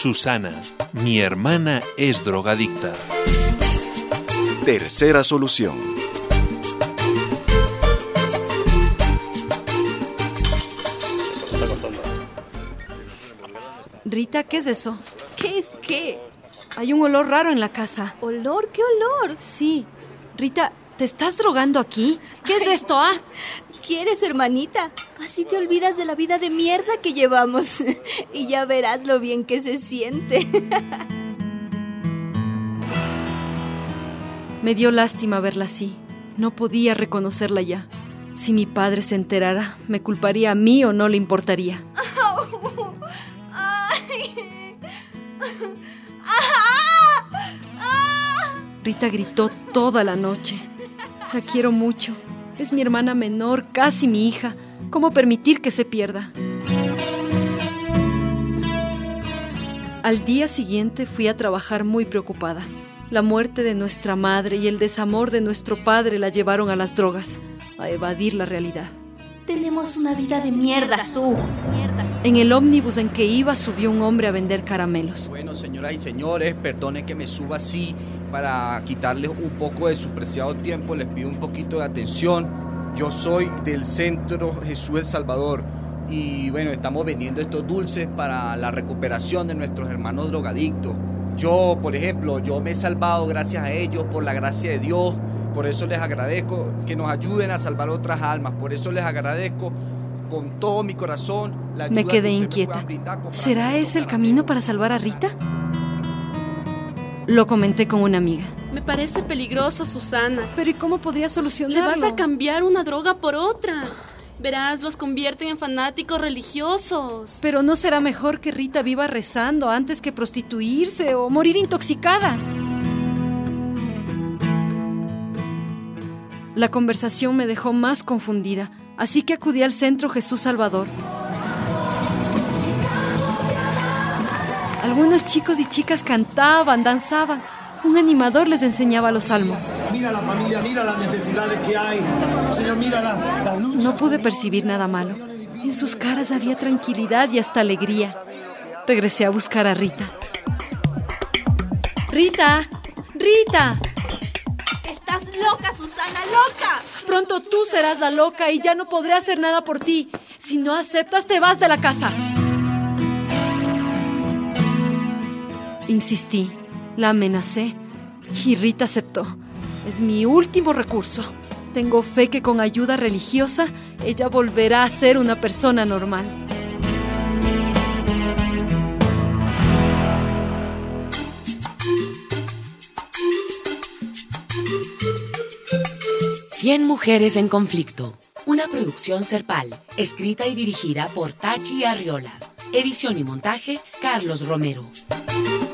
Susana, mi hermana es drogadicta. Tercera solución. Rita, ¿qué es eso? ¿Qué es qué? Hay un olor raro en la casa. ¿Olor? ¿Qué olor? Sí. Rita, ¿te estás drogando aquí? ¿Qué es esto, ah? ¿Quieres, hermanita? Así te olvidas de la vida de mierda que llevamos. Y ya verás lo bien que se siente. Me dio lástima verla así. No podía reconocerla ya. Si mi padre se enterara, ¿me culparía a mí o no le importaría? Rita gritó toda la noche. La quiero mucho. Es mi hermana menor, casi mi hija. ¿Cómo permitir que se pierda? Al día siguiente fui a trabajar muy preocupada. La muerte de nuestra madre y el desamor de nuestro padre la llevaron a las drogas, a evadir la realidad. Tenemos una vida de mierda, Su. En el ómnibus en que iba subió un hombre a vender caramelos. Bueno, señoras y señores, perdone que me suba así. Para quitarles un poco de su preciado tiempo, les pido un poquito de atención. Yo soy del Centro Jesús el Salvador y bueno, estamos vendiendo estos dulces para la recuperación de nuestros hermanos drogadictos. Yo, por ejemplo, yo me he salvado gracias a ellos, por la gracia de Dios. Por eso les agradezco que nos ayuden a salvar otras almas. Por eso les agradezco con todo mi corazón la ayuda. Me quedé que inquieta. ¿Será ese el camino para salvar a Rita? Lo comenté con una amiga. Me parece peligroso, Susana. ¿Pero y cómo podría solucionarlo? Le vas a cambiar una droga por otra. Verás, los convierten en fanáticos religiosos. Pero ¿no será mejor que Rita viva rezando antes que prostituirse o morir intoxicada? La conversación me dejó más confundida, así que acudí al Centro Jesús Salvador. Algunos chicos y chicas cantaban, danzaban. Un animador les enseñaba los salmos. Mira la familia, mira las necesidades que hay. Señor, mira las luchas. No pude percibir nada malo. En sus caras había tranquilidad y hasta alegría. Regresé a buscar a Rita. ¡Rita! ¡Rita! ¡Estás loca, Susana, loca! Pronto tú serás la loca y ya no podré hacer nada por ti. Si no aceptas, te vas de la casa. Insistí, la amenacé y Rita aceptó. Es mi último recurso. Tengo fe que con ayuda religiosa ella volverá a ser una persona normal. Cien mujeres en conflicto. Una producción Serpal, escrita y dirigida por Tachi Arriola. Edición y montaje, Carlos Romero.